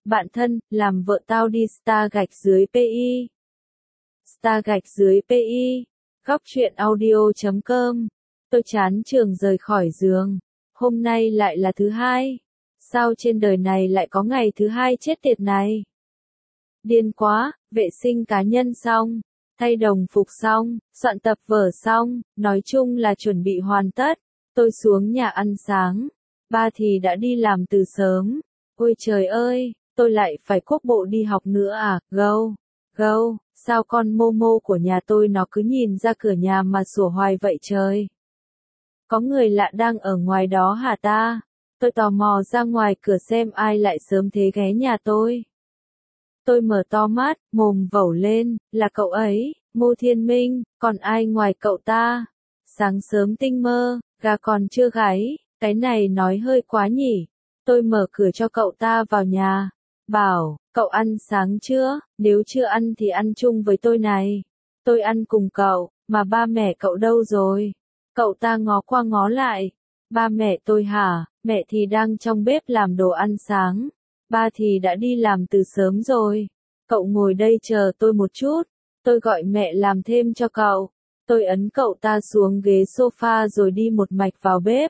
Bạn thân, làm vợ tao đi star-pi. Star-pi. Góc truyện audio.com. Tôi chán trường rời khỏi giường. Hôm nay lại là thứ hai. Sao trên đời này lại có ngày thứ hai chết tiệt này? Điên quá, vệ sinh cá nhân xong, thay đồng phục xong, soạn tập vở xong, nói chung là chuẩn bị hoàn tất. Tôi xuống nhà ăn sáng. Ba thì đã đi làm từ sớm. Ôi trời ơi, tôi lại phải cuốc bộ đi học nữa à? Gâu, sao con Momo của nhà tôi nó cứ nhìn ra cửa nhà mà sủa hoài vậy trời? Có người lạ đang ở ngoài đó hả ta? Tôi tò mò ra ngoài cửa xem ai lại sớm thế ghé nhà tôi. Tôi mở to mắt, mồm vẩu lên, là cậu ấy, Ngô Thiên Minh, còn ai ngoài cậu ta? Sáng sớm tinh mơ, gà còn chưa gáy, cái này nói hơi quá nhỉ. Tôi mở cửa cho cậu ta vào nhà. Bảo, cậu ăn sáng chưa? Nếu chưa ăn thì ăn chung với tôi này. Tôi ăn cùng cậu, mà ba mẹ cậu đâu rồi? Cậu ta ngó qua ngó lại. Ba mẹ tôi hả? Mẹ thì đang trong bếp làm đồ ăn sáng. Ba thì đã đi làm từ sớm rồi. Cậu ngồi đây chờ tôi một chút. Tôi gọi mẹ làm thêm cho cậu. Tôi ấn cậu ta xuống ghế sofa rồi đi một mạch vào bếp.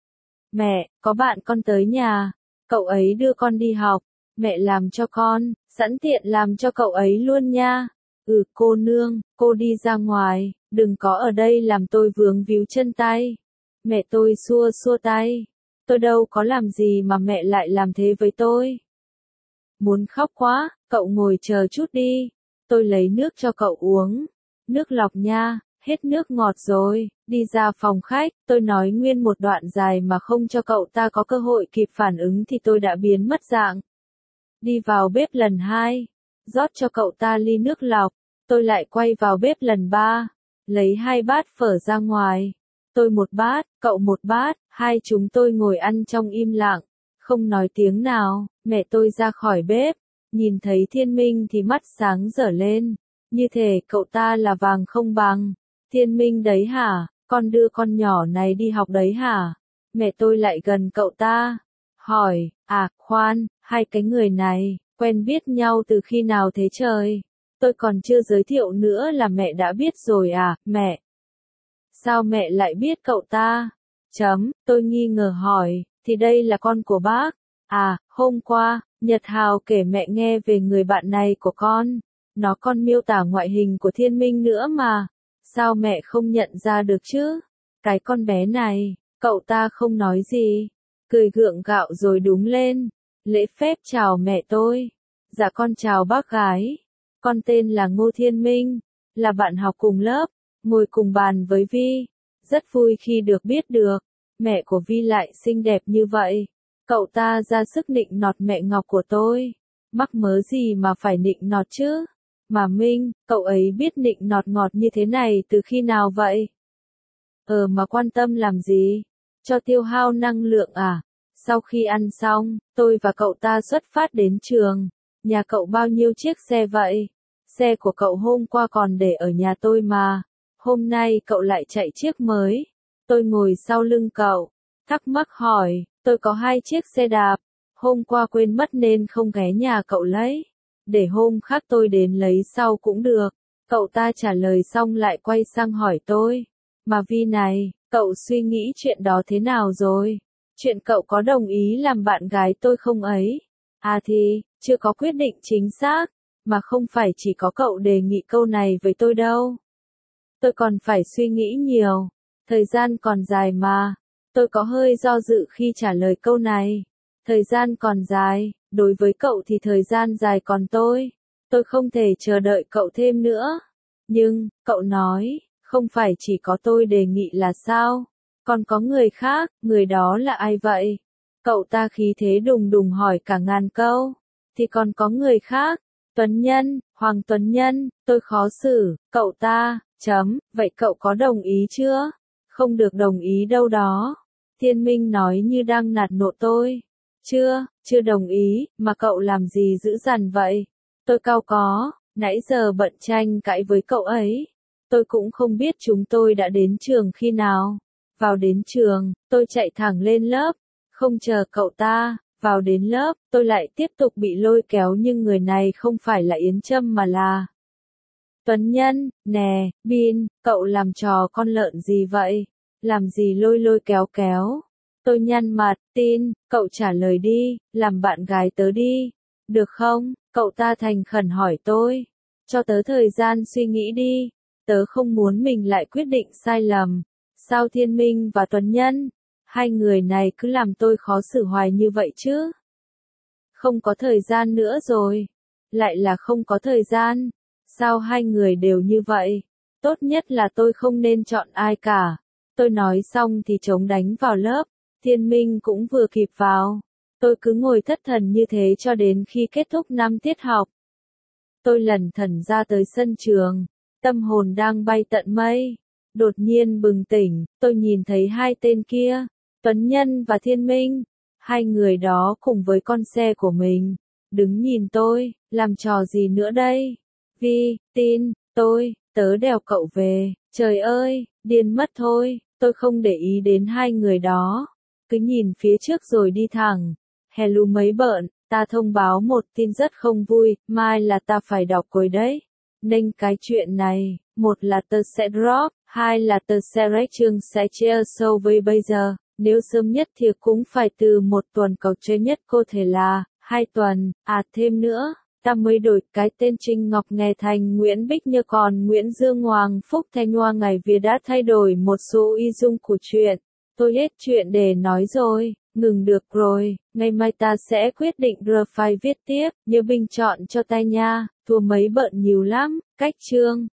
Mẹ, có bạn con tới nhà. Cậu ấy đưa con đi học. Mẹ làm cho con, sẵn tiện làm cho cậu ấy luôn nha. Cô nương, cô đi ra ngoài, đừng có ở đây làm tôi vướng víu chân tay. Mẹ tôi xua xua tay. Tôi đâu có làm gì mà mẹ lại làm thế với tôi. Muốn khóc quá, cậu ngồi chờ chút đi. Tôi lấy nước cho cậu uống. Nước lọc nha, hết nước ngọt rồi. Đi ra phòng khách, tôi nói nguyên một đoạn dài mà không cho cậu ta có cơ hội kịp phản ứng thì tôi đã biến mất dạng. Đi vào bếp lần 2, rót cho cậu ta ly nước lọc, tôi lại quay vào bếp lần 3, lấy 2 bát phở ra ngoài. Tôi một bát, cậu một bát, hai chúng tôi ngồi ăn trong im lặng, không nói tiếng nào. Mẹ tôi ra khỏi bếp, nhìn thấy Thiên Minh thì mắt sáng rỡ lên, như thể cậu ta là vàng không bằng. Thiên Minh đấy hả? Con đưa con nhỏ này đi học đấy hả? Mẹ tôi lại gần cậu ta, hỏi, khoan, hai cái người này, quen biết nhau từ khi nào thế trời? Tôi còn chưa giới thiệu nữa là mẹ đã biết rồi à, mẹ? Sao mẹ lại biết cậu ta? Tôi nghi ngờ hỏi, thì đây là con của bác. Hôm qua, Nhật Hào kể mẹ nghe về người bạn này của con. Nó còn miêu tả ngoại hình của Thiên Minh nữa mà. Sao mẹ không nhận ra được chứ? Cái con bé này, cậu ta không nói gì. Cười gượng gạo rồi đúng lên. Lễ phép chào mẹ tôi. Dạ con chào bác gái. Con tên là Ngô Thiên Minh. Là bạn học cùng lớp. Ngồi cùng bàn với Vi. Rất vui khi được biết được. Mẹ của Vi lại xinh đẹp như vậy. Cậu ta ra sức nịnh nọt mẹ Ngọc của tôi. Mắc mớ gì mà phải nịnh nọt chứ? Mà Minh, cậu ấy biết nịnh nọt ngọt như thế này từ khi nào vậy? Mà quan tâm làm gì? Cho tiêu hao năng lượng à? Sau khi ăn xong, tôi và cậu ta xuất phát đến trường. Nhà cậu bao nhiêu chiếc xe vậy? Xe của cậu hôm qua còn để ở nhà tôi mà. Hôm nay cậu lại chạy chiếc mới. Tôi ngồi sau lưng cậu. Thắc mắc hỏi, tôi có 2 chiếc xe đạp. Hôm qua quên mất nên không ghé nhà cậu lấy. Để hôm khác tôi đến lấy sau cũng được. Cậu ta trả lời xong lại quay sang hỏi tôi. Mà Vi này, cậu suy nghĩ chuyện đó thế nào rồi? Chuyện cậu có đồng ý làm bạn gái tôi không ấy? Thì, chưa có quyết định chính xác. Mà không phải chỉ có cậu đề nghị câu này với tôi đâu. Tôi còn phải suy nghĩ nhiều. Thời gian còn dài mà. Tôi có hơi do dự khi trả lời câu này. Thời gian còn dài, đối với cậu thì thời gian dài còn tôi. Tôi không thể chờ đợi cậu thêm nữa. Nhưng, cậu nói, không phải chỉ có tôi đề nghị là sao? Còn có người khác, người đó là ai vậy? Cậu ta khí thế đùng đùng hỏi cả ngàn câu. Thì còn có người khác. Tuấn Nhân, Hoàng Tuấn Nhân, tôi khó xử, cậu ta, vậy cậu có đồng ý chưa? Không được đồng ý đâu đó. Thiên Minh nói như đang nạt nộ tôi. Chưa đồng ý, mà cậu làm gì dữ dằn vậy? Tôi cau có, nãy giờ bận tranh cãi với cậu ấy. Tôi cũng không biết chúng tôi đã đến trường khi nào. Vào đến trường, tôi chạy thẳng lên lớp, không chờ cậu ta, Vào đến lớp, tôi lại tiếp tục bị lôi kéo nhưng người này không phải là Yến Trâm mà là Tuấn Nhân. Nè, Bin, cậu làm trò con lợn gì vậy? Làm gì lôi lôi kéo kéo? Tôi nhăn mặt, Tin, cậu trả lời đi, làm bạn gái tớ đi. Được không? Cậu ta thành khẩn hỏi tôi. Cho tớ thời gian suy nghĩ đi. Tớ không muốn mình lại quyết định sai lầm. Sao Thiên Minh và Tuấn Nhân? Hai người này cứ làm tôi khó xử hoài như vậy chứ. Không có thời gian nữa rồi. Lại là không có thời gian. Sao hai người đều như vậy? Tốt nhất là tôi không nên chọn ai cả. Tôi nói xong thì trống đánh vào lớp. Thiên Minh cũng vừa kịp vào. Tôi cứ ngồi thất thần như thế cho đến khi kết thúc 5 tiết học. Tôi lẩn thẩn ra tới sân trường. Tâm hồn đang bay tận mây. Đột nhiên bừng tỉnh, tôi nhìn thấy hai tên kia. Tuấn Nhân và Thiên Minh. Hai người đó cùng với con xe của mình. Đứng nhìn tôi, làm trò gì nữa đây? Vi, Tin, tớ đèo cậu về. Trời ơi, điên mất thôi. Tôi không để ý đến hai người đó. Cứ nhìn phía trước rồi đi thẳng. Hello mấy bợn, ta thông báo một tin rất không vui, mai là ta phải đọc rồi đấy. Nên cái chuyện này, một là tớ sẽ drop, hai là tớ sẽ rách chương sẽ chia sâu với bây giờ. Nếu sớm nhất thì cũng phải từ 1 tuần, cầu trễ nhất có thể là 2 tuần, thêm nữa. Ta mới đổi cái tên Trinh Ngọc Nghè thành Nguyễn Bích Như, còn Nguyễn Dương Hoàng Phúc Thanh Hoa ngày Việt đã thay đổi một số y dung của chuyện. Tôi hết chuyện để nói rồi, ngừng được rồi, ngày mai ta sẽ quyết định file viết tiếp, nhớ bình chọn cho tay nha, thua mấy bận nhiều lắm, cách chương.